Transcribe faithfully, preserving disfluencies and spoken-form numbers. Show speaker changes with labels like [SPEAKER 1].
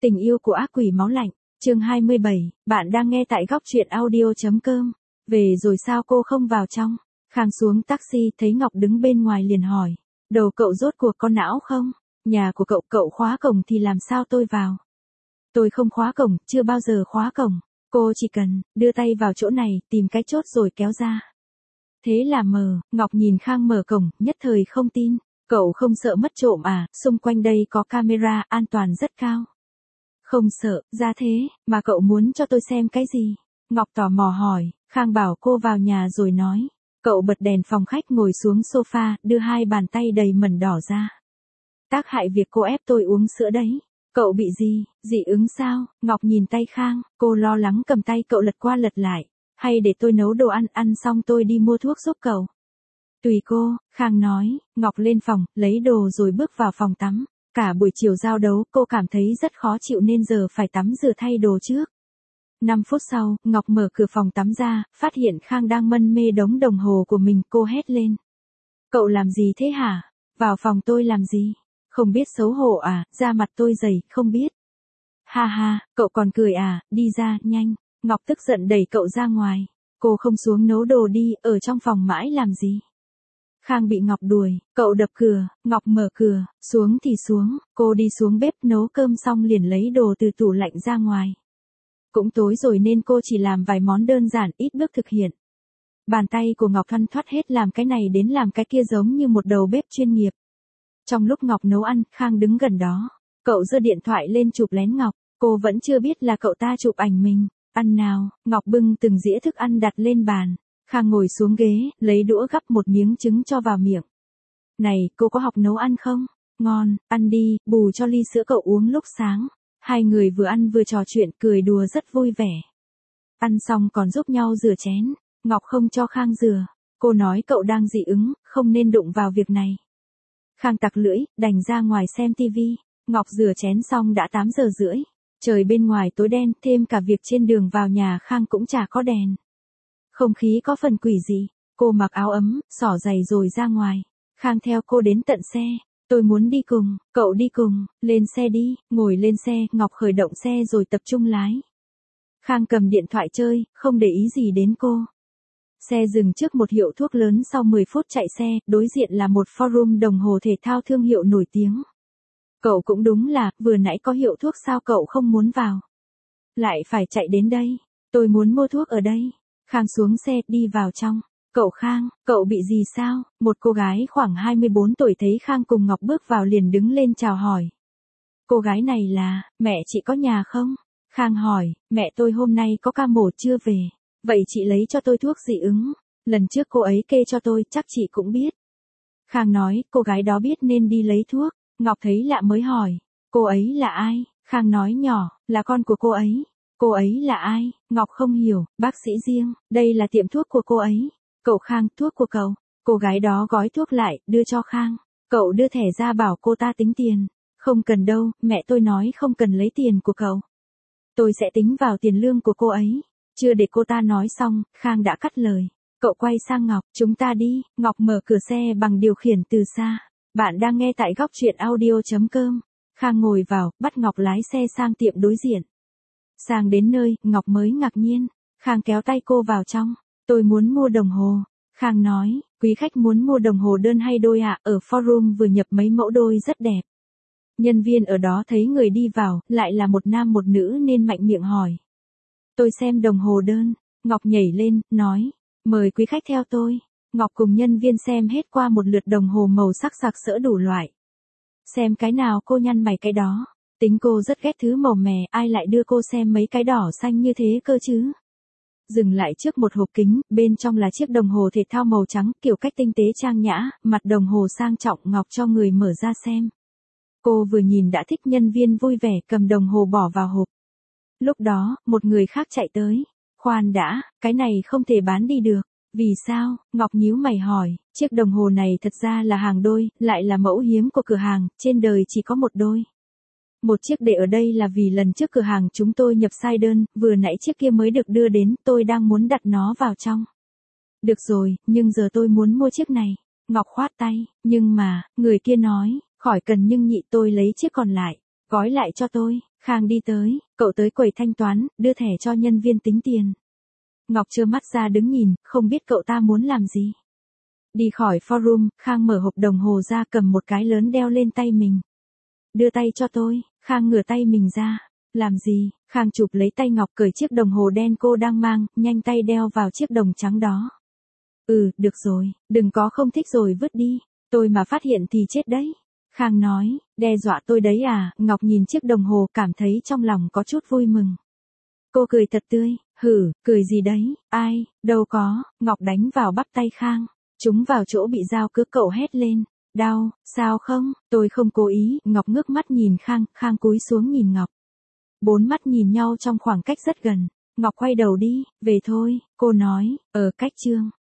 [SPEAKER 1] Tình yêu của ác quỷ máu lạnh, chương hai mươi bảy, bạn đang nghe tại góc truyện audio.com. Về rồi sao cô không vào trong? Khang xuống taxi thấy Ngọc đứng bên ngoài liền hỏi. Đầu cậu rốt cuộc có não không? Nhà của cậu cậu khóa cổng thì làm sao tôi vào? Tôi không khóa cổng, chưa bao giờ khóa cổng. Cô chỉ cần đưa tay vào chỗ này, tìm cái chốt rồi kéo ra. Thế là mờ, Ngọc nhìn Khang mở cổng, nhất thời không tin. Cậu không sợ mất trộm à, xung quanh đây có camera, an toàn rất cao. Không sợ, ra thế, mà cậu muốn cho tôi xem cái gì? Ngọc tò mò hỏi, Khang bảo cô vào nhà rồi nói. Cậu bật đèn phòng khách ngồi xuống sofa, đưa hai bàn tay đầy mẩn đỏ ra. Tác hại việc cô ép tôi uống sữa đấy. Cậu bị gì, dị ứng sao? Ngọc nhìn tay Khang, cô lo lắng cầm tay cậu lật qua lật lại. Hay để tôi nấu đồ ăn, ăn xong tôi đi mua thuốc giúp cậu. Tùy cô, Khang nói. Ngọc lên phòng, lấy đồ rồi bước vào phòng tắm. Cả buổi chiều giao đấu, cô cảm thấy rất khó chịu nên giờ phải tắm rửa thay đồ trước. năm phút sau, Ngọc mở cửa phòng tắm ra, phát hiện Khang đang mân mê đống đồng hồ của mình, cô hét lên. Cậu làm gì thế hả? Vào phòng tôi làm gì? Không biết xấu hổ à, da mặt tôi dày, không biết. Ha ha, cậu còn cười à, đi ra, nhanh. Ngọc tức giận đẩy cậu ra ngoài. Cô không xuống nấu đồ đi, ở trong phòng mãi làm gì? Khang bị Ngọc đuổi, cậu đập cửa, Ngọc mở cửa, xuống thì xuống, cô đi xuống bếp nấu cơm xong liền lấy đồ từ tủ lạnh ra ngoài. Cũng tối rồi nên cô chỉ làm vài món đơn giản, ít bước thực hiện. Bàn tay của Ngọc thoăn thoắt hết làm cái này đến làm cái kia giống như một đầu bếp chuyên nghiệp. Trong lúc Ngọc nấu ăn, Khang đứng gần đó. Cậu giơ điện thoại lên chụp lén Ngọc, cô vẫn chưa biết là cậu ta chụp ảnh mình. Ăn nào, Ngọc bưng từng dĩa thức ăn đặt lên bàn. Khang ngồi xuống ghế, lấy đũa gắp một miếng trứng cho vào miệng. Này, cô có học nấu ăn không? Ngon, ăn đi, bù cho ly sữa cậu uống lúc sáng. Hai người vừa ăn vừa trò chuyện cười đùa rất vui vẻ. Ăn xong còn giúp nhau rửa chén. Ngọc không cho Khang rửa. Cô nói cậu đang dị ứng, không nên đụng vào việc này. Khang tặc lưỡi, đành ra ngoài xem tivi. Ngọc rửa chén xong đã tám giờ rưỡi. Trời bên ngoài tối đen, thêm cả việc trên đường vào nhà Khang cũng chả có đèn. Không khí có phần quỷ dị. Cô mặc áo ấm, xỏ giày rồi ra ngoài. Khang theo cô đến tận xe. Tôi muốn đi cùng, cậu đi cùng, lên xe đi, ngồi lên xe, Ngọc khởi động xe rồi tập trung lái. Khang cầm điện thoại chơi, không để ý gì đến cô. Xe dừng trước một hiệu thuốc lớn sau mười phút chạy xe, đối diện là một forum đồng hồ thể thao thương hiệu nổi tiếng. Cậu cũng đúng là, vừa nãy có hiệu thuốc sao cậu không muốn vào? Lại phải chạy đến đây, tôi muốn mua thuốc ở đây. Khang xuống xe, đi vào trong. Cậu Khang, cậu bị gì sao? Một cô gái khoảng hai mươi bốn tuổi thấy Khang cùng Ngọc bước vào liền đứng lên chào hỏi. Cô gái này là, mẹ chị có nhà không? Khang hỏi, mẹ tôi hôm nay có ca mổ chưa về. Vậy chị lấy cho tôi thuốc dị ứng. Lần trước cô ấy kê cho tôi, chắc chị cũng biết. Khang nói, cô gái đó biết nên đi lấy thuốc. Ngọc thấy lạ mới hỏi, cô ấy là ai? Khang nói nhỏ, là con của cô ấy. Cô ấy là ai? Ngọc không hiểu, bác sĩ riêng, đây là tiệm thuốc của cô ấy. Cậu Khang, thuốc của cậu. Cô gái đó gói thuốc lại, đưa cho Khang. Cậu đưa thẻ ra bảo cô ta tính tiền. Không cần đâu, mẹ tôi nói không cần lấy tiền của cậu. Tôi sẽ tính vào tiền lương của cô ấy. Chưa để cô ta nói xong, Khang đã cắt lời. Cậu quay sang Ngọc, chúng ta đi. Ngọc mở cửa xe bằng điều khiển từ xa. Bạn đang nghe tại góc truyện audio.com. Khang ngồi vào, bắt Ngọc lái xe sang tiệm đối diện. Sang đến nơi, Ngọc mới ngạc nhiên. Khang kéo tay cô vào trong. Tôi muốn mua đồng hồ. Khang nói, quý khách muốn mua đồng hồ đơn hay đôi ạ? À? Ở forum vừa nhập mấy mẫu đôi rất đẹp. Nhân viên ở đó thấy người đi vào, lại là một nam một nữ nên mạnh miệng hỏi. Tôi xem đồng hồ đơn. Ngọc nhảy lên, nói, mời quý khách theo tôi. Ngọc cùng nhân viên xem hết qua một lượt đồng hồ màu sắc sặc sỡ đủ loại. Xem cái nào cô nhăn mày cái đó. Tính cô rất ghét thứ màu mè, ai lại đưa cô xem mấy cái đỏ xanh như thế cơ chứ? Dừng lại trước một hộp kính, bên trong là chiếc đồng hồ thể thao màu trắng, kiểu cách tinh tế trang nhã, mặt đồng hồ sang trọng. Ngọc cho người mở ra xem. Cô vừa nhìn đã thích, nhân viên vui vẻ cầm đồng hồ bỏ vào hộp. Lúc đó, một người khác chạy tới. Khoan đã, cái này không thể bán đi được. Vì sao? Ngọc nhíu mày hỏi, chiếc đồng hồ này thật ra là hàng đôi, lại là mẫu hiếm của cửa hàng, trên đời chỉ có một đôi. Một chiếc để ở đây là vì lần trước cửa hàng chúng tôi nhập sai đơn, vừa nãy chiếc kia mới được đưa đến, tôi đang muốn đặt nó vào trong. Được rồi, nhưng giờ tôi muốn mua chiếc này. Ngọc khoát tay, nhưng mà, người kia nói, khỏi cần nhưng nhị tôi lấy chiếc còn lại, gói lại cho tôi. Khang đi tới, cậu tới quầy thanh toán, đưa thẻ cho nhân viên tính tiền. Ngọc trơ mắt ra đứng nhìn, không biết cậu ta muốn làm gì. Đi khỏi forum, Khang mở hộp đồng hồ ra cầm một cái lớn đeo lên tay mình. Đưa tay cho tôi, Khang ngửa tay mình ra. Làm gì? Khang chụp lấy tay Ngọc cởi chiếc đồng hồ đen cô đang mang, nhanh tay đeo vào chiếc đồng trắng đó. Ừ, được rồi, đừng có không thích rồi vứt đi, tôi mà phát hiện thì chết đấy. Khang nói, đe dọa tôi đấy à? Ngọc nhìn chiếc đồng hồ cảm thấy trong lòng có chút vui mừng. Cô cười thật tươi, hử, cười gì đấy, ai, đâu có, Ngọc đánh vào bắp tay Khang, chúng vào chỗ bị dao cứa cậu hét lên, đau, sao không, tôi không cố ý, Ngọc ngước mắt nhìn Khang, Khang cúi xuống nhìn Ngọc. Bốn mắt nhìn nhau trong khoảng cách rất gần, Ngọc quay đầu đi, về thôi, cô nói, ở cách Trương.